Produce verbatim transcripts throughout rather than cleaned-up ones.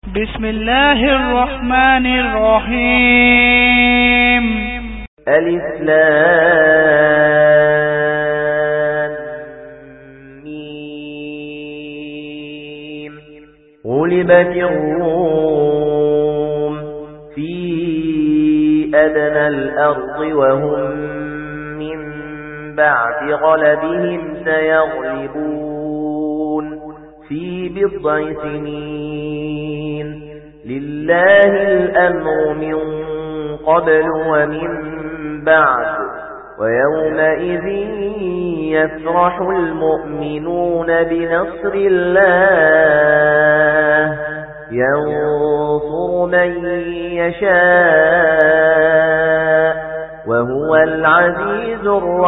بسم الله الرحمن الرحيم. ألف لام ميم. غلبت الروم في أدنى الأرض وهم من بعد غلبهم سيغلبون في بضع سنين. لله الأمر من قبل ومن بعد ويومئذ يفرح المؤمنون بنصر الله ينصر من يشاء وهو العزيز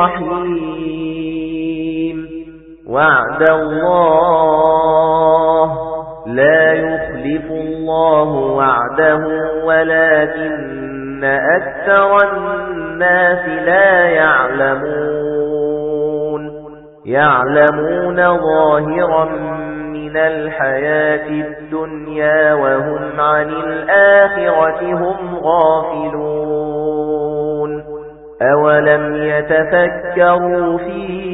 الرحيم. وعد الله لا يخلف الله وعده ولكن أكثر الناس لا يعلمون. يعلمون ظاهرا من الحياة الدنيا وهم عن الآخرة هم غافلون. أولم يتفكروا في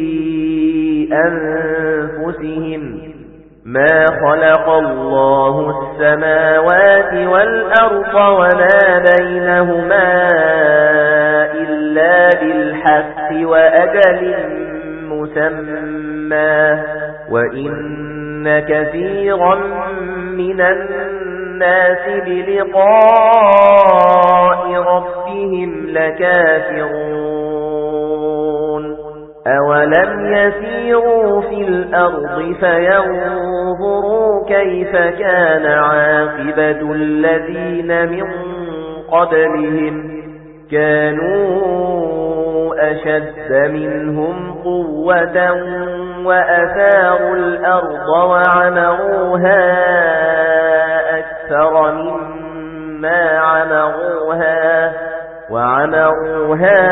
أنفسهم ما خلق الله السماوات والأرض وما بينهما إلا بالحق وأجل مسمى وإن كثيرا من الناس بلقاء ربهم لكافرون. أولم يسيروا في الأرض فينظروا كيف كان عاقبة الذين من قبلهم كانوا أشد منهم قوة وأثاروا الأرض وعمروها أكثر مما عمروها وعمروها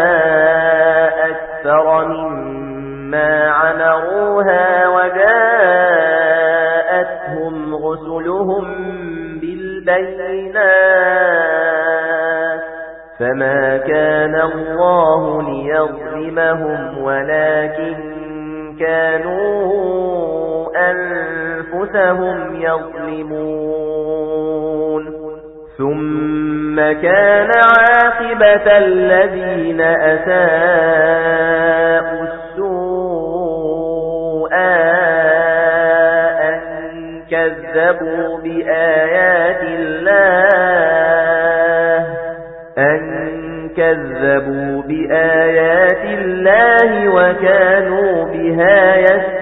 أكثر مما عمروها وجاءتهم رسلهم بالبينات فما كان الله ليظلمهم ولكن كانوا أنفسهم يظلمون. ثم كان عاقبة الذين أساءوا السوء أن كذبوا بآيات الله أن كذبوا بآيات الله وكانوا بها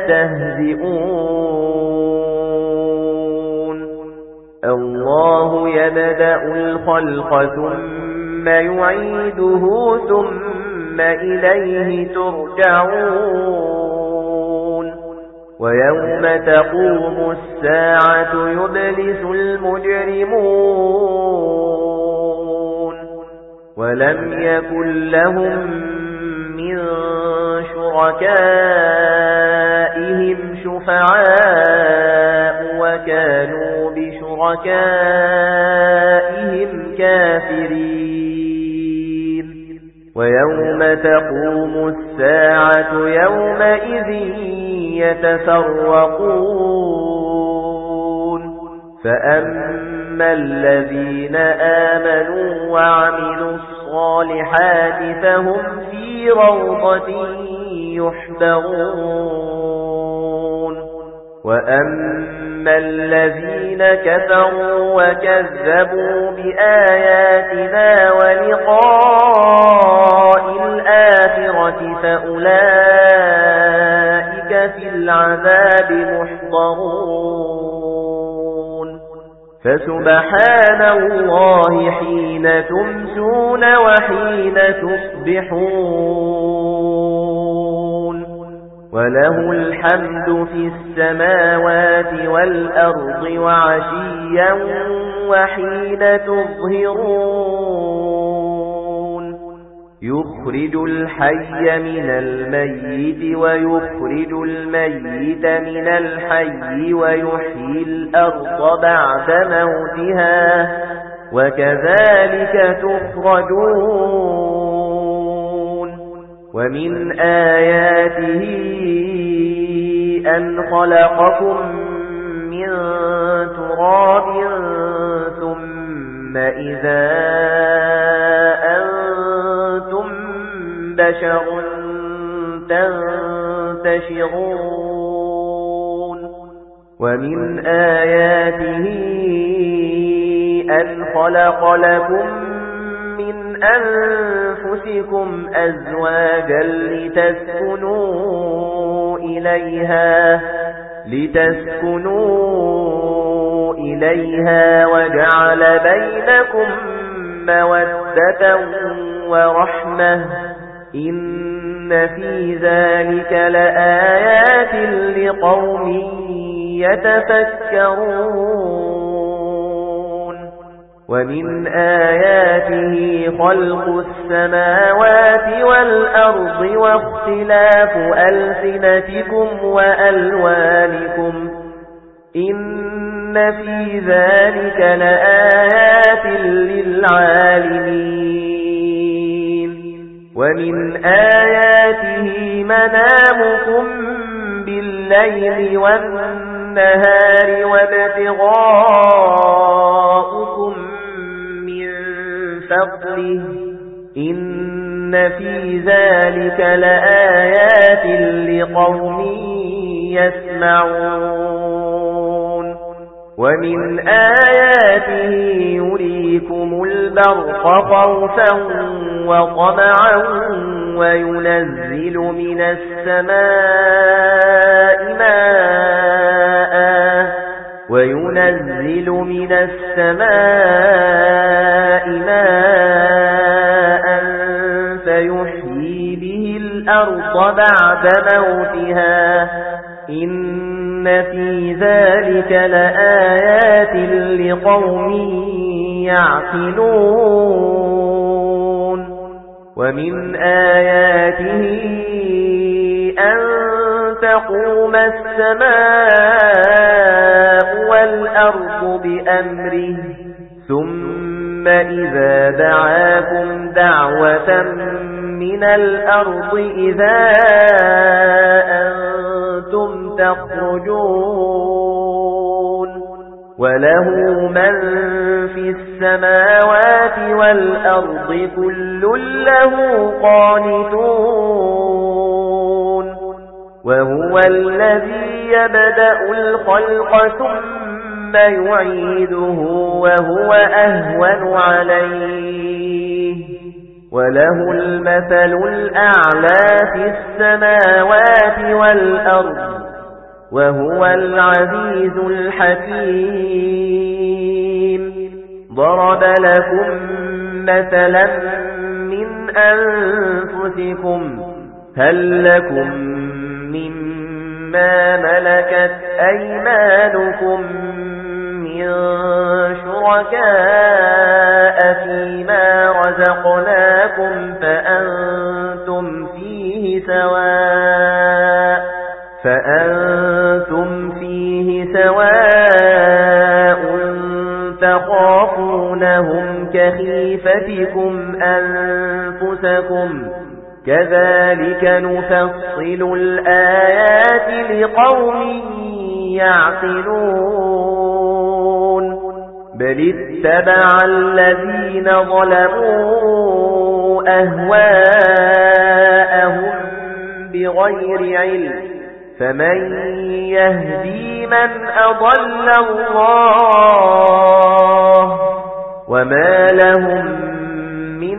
يستهزئون. الله يبدأ الخلق ثم يعيده ثم إليه ترجعون. ويوم تقوم الساعة يبلس المجرمون ولم يكن لهم من شركائهم شفعاء وكانوا بشركائهم كافرين. ويوم تقوم الساعة يومئذ يتفرقون فأما الذين آمنوا وعملوا الصالحات فهم في روضة يحبرون. وأما الذين كفروا وكذبوا بآياتنا ولقاء الآخرة فأولئك في العذاب محضرون. فسبحان الله حين تمسون وحين تصبحون وله الحمد في السماوات والأرض وعشيا وحين تظهرون. يخرج الحي من الميت ويخرج الميت من الحي ويحيي الأرض بعد موتها وكذلك تخرجون ومن آياته أن خلقكم من تراب ثم إذا أنتم بشر تنتشرون ومن آياته أن خلق لكم من أنفسكم أزواجا لتسكنوا إليها لتسكنوا إليها وجعل بينكم مودة ورحمة إن في ذلك لآيات لقوم يتفكرون ومن آياته خلق السماوات والأرض واختلاف ألسنتكم وألوانكم إن في ذلك لآيات للعالمين ومن آياته منامكم بالليل والنهار وابتغاؤكم من فضله إن في ذلك لآيات لقوم يسمعون ومن آياته يريكم البرق خوفا وطمعا وينزل من السماء ماء وينزل من السماء ماء فيحيي به الأرض بعد موتها إن في ذلك لآيات لقوم يعقلون ومن آياته أن تقوم السماء والأرض بأمره ثم إذا دعاكم دعوة من الأرض إذا أنتم تخرجون وله من في السماوات والأرض كل له قانتون وهو الذي يبدأ الخلق ثم يعيده وهو أهون عليه وله المثل الأعلى في السماوات والأرض وهو العزيز الحكيم ضرب لكم مثلا من أنفسكم هل لكم مما ملكت أيمانكم من شركاء فيما رزقناكم فأنتم فيه سواء فأنتم فيه سواء تخافونهم كخيفتكم أنفسكم كذلك نفصل الآيات لقوم يعقلون بل اتبع الذين ظلموا أهواءهم بغير علم فمن يهدي من أضل الله وما لهم من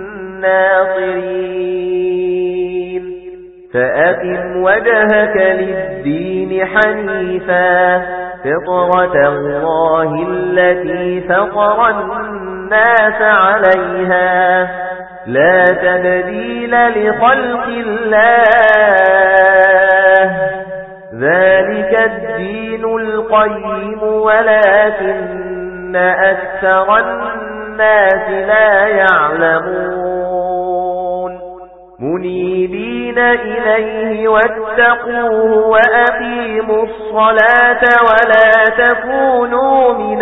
ناصرين فأقم وجهك للدين حنيفا فطرة الله التي فطر الناس عليها لا تبديل لخلق الله ذلك الدين القيم ولكن أكثر الناس لا يعلمون منيبين إليه واتقوه وأقيموا الصلاة ولا تكونوا من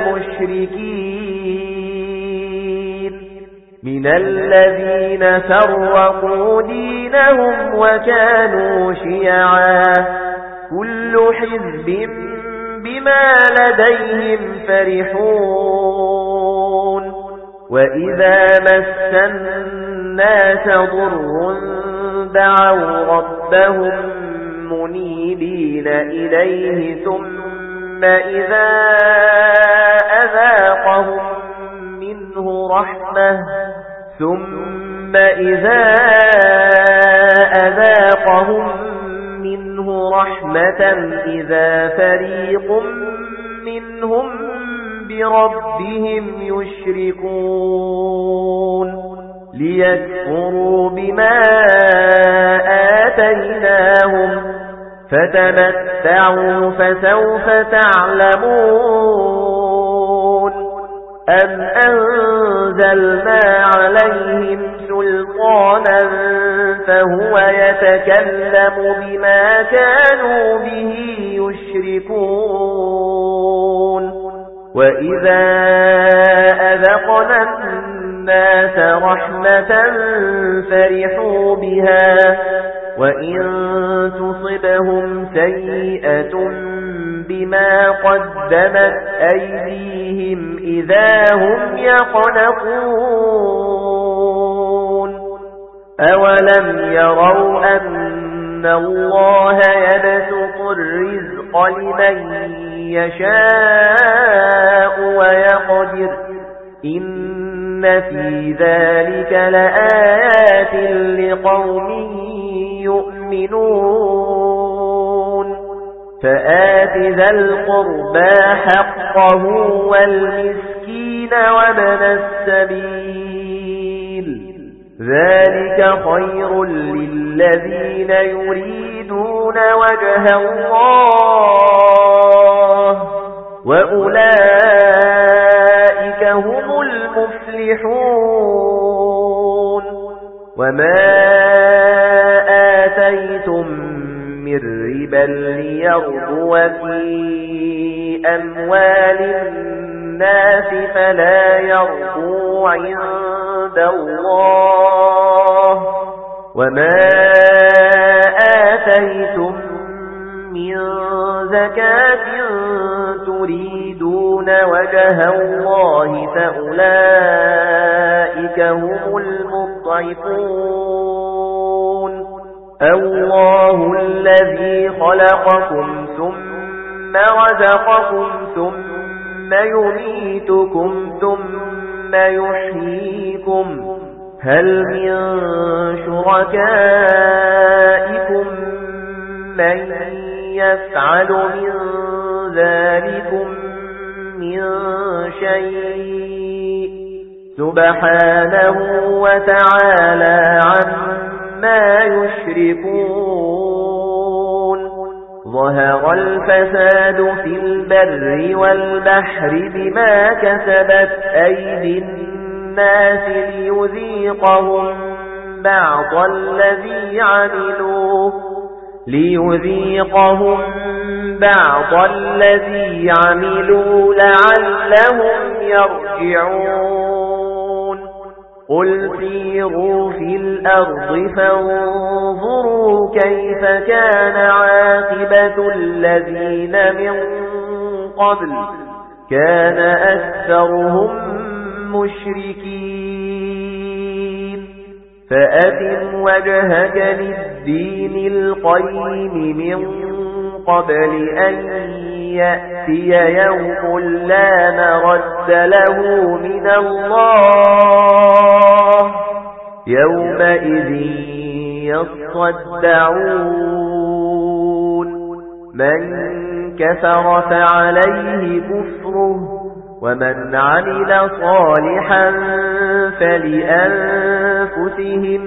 المشركين من الذين فرقوا دينهم وكانوا شيعا كل حزب بما لديهم فرحون وإذا مس الناس ضر دعوا ربهم منيبين إليه ثم إذا أذاقهم منه رحمة ثم إذا أذاقهم منه رحمة إذا فريق منهم بربهم يشركون ليكفروا بما آتيناهم فتمتعوا فسوف تعلمون أم أنزلنا عليهم سلطانا فهو يتكلم بما كانوا به يشركون وإذا أذقنا الناس رحمة فرحوا بها وإن تصبهم سيئة بما قدمت أيديهم إذا هم يقنطون أولم يروا أن الله يبسط الرزق لمن يشاء ويقدر إن في ذلك لآيات لقوم يؤمنون فآت ذا القربى حقه والمسكين وابن السبيل ذلك خير للذين يريدون وجه الله وأولئك هم المفلحون وما آتيتم من ربا ليربو في أموال الناس فلا يربو عند الله وما آتيتم من زكاة تريدون وجه الله فأولئك هم المضعفون الله الذي خلقكم ثم رزقكم ثم يميتكم ثم يحييكم هل من شركائكم من يفعل من ذلكم من شيء سبحانه وتعالى عما يشركون ظهر الفساد في البر والبحر بما كسبت أيدي الناس ليذيقهم بعض الذي عملوا ليذيقهم بعض الذي عملوا لعلهم يرجعون قل سيروا في الأرض فانظروا كيف كان عاقبة الذين من قبل كان أكثرهم مشركين فأتم وجهك للدين القيم من قبل أن يأتي يوم لا مرد له من الله يومئذ يصدعون من كفر فعليه كفره ومن عمل صالحا فلأنفسهم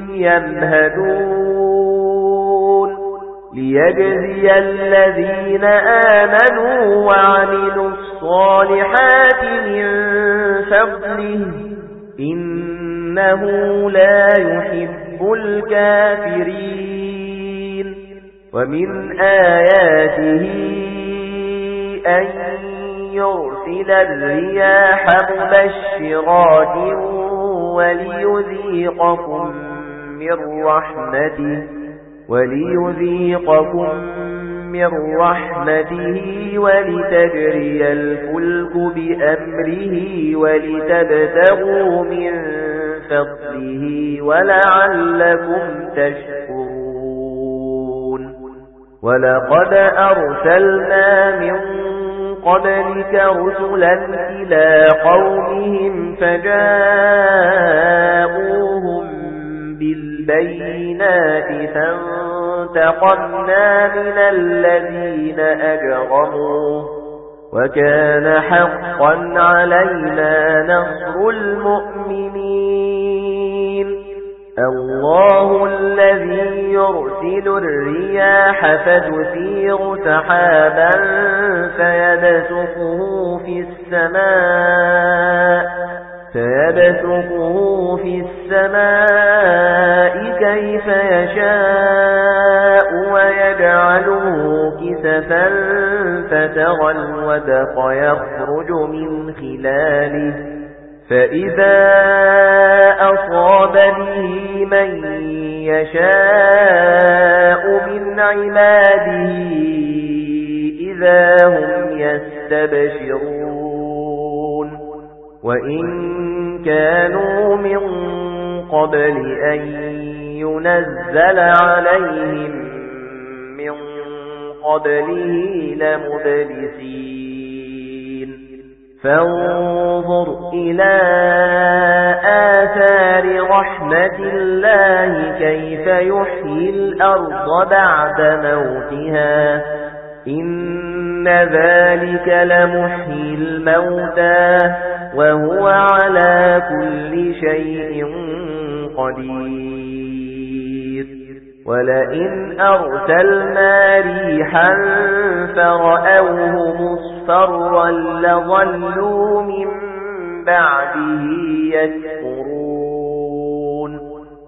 يمهدون ليجزي الذين آمنوا وعملوا الصالحات من فضله إنه لا يحب يحب الكافرين ومن آياته أن يرسل الرياح مبشرات وليذيقكم من رحمته وليذيقكم من رحمته ولتجري الفلك بأمره ولتبتغوا من فضله ولعلكم تشكرون ولقد أرسلنا من قبلك رسلا إلى قومهم فجاءوهم بالبينات فانتقمنا من الذين أجرموا وكان حقا علينا نصر المؤمنين الله الذي يرسل الرياح فتثير سحابا فيبسطه في السماء فيبسطه في السماء كيف يشاء ويجعله كسفا فترى الودق يخرج من خلاله فإذا أصاب به من يشاء من عباده إذا هم يستبشرون وإن كانوا من قبل أن ينزل عليهم من قبله لمبلسين فانظر إلى آثار رحمة الله كيف يحيي الأرض بعد موتها إن ذلك لمحيي الموتى وهو على كل شيء قدير ولئن أرسلنا ريحا فرأوه مصفرا لظلوا من بعده يكفرون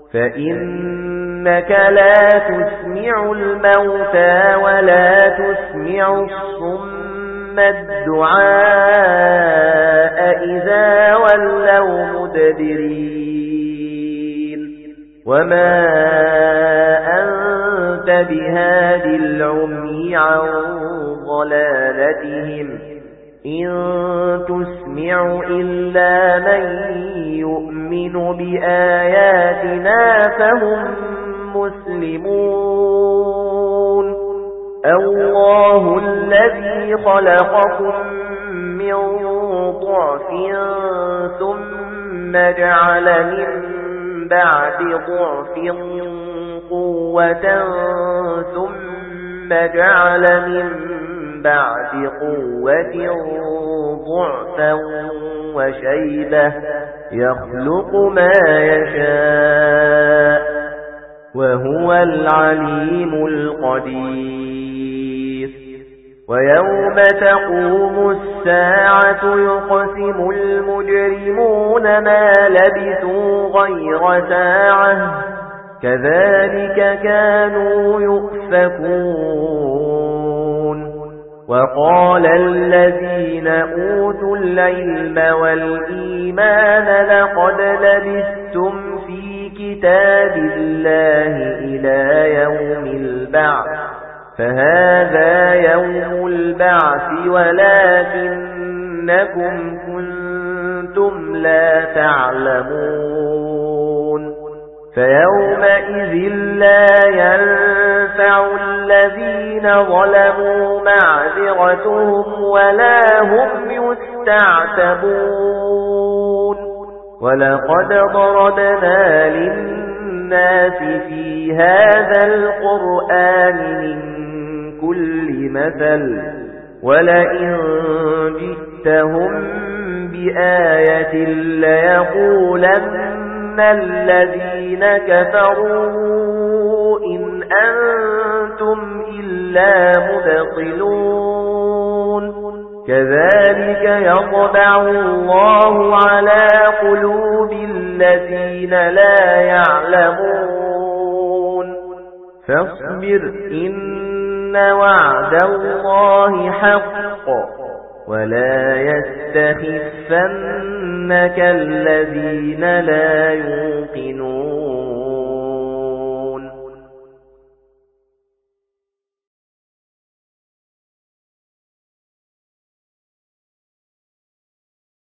فإنك لا تسمع الموتى ولا تسمع الصم الدعاء إذا ولوا مدبرين وما أنت بهاد العمي عن ضلالتهم إن تسمع إلا من يؤمن بآياتنا فهم مسلمون الله الذي خلقكم من ضعف ثم جعل من بعد ضعف قوة ثم جعل من بعد قوة ضعفا وشيبة يخلق ما يشاء وهو العليم القدير ويوم تقوم الساعة يقسم المجرمون ما لبثوا غير ساعة كذلك كانوا يؤفكون وقال الذين أوتوا العلم والإيمان لقد لبثتم في كتاب الله إلى يوم البعث فهذا يوم البعث ولكنكم كنتم لا تعلمون فيومئذ لا ينفع الذين ظلموا معذرتهم ولا هم يستعتبون ولقد ضربنا للناس في هذا القرآن من كل مثل ولئن جئتهم بآية ليقولن الذين كفروا إن أنتم إلا مبطلون كذلك يطبع الله على قلوب الذين لا يعلمون فاصبر إن وعد الله حق ولا يستخفنك الذين لا يوقنون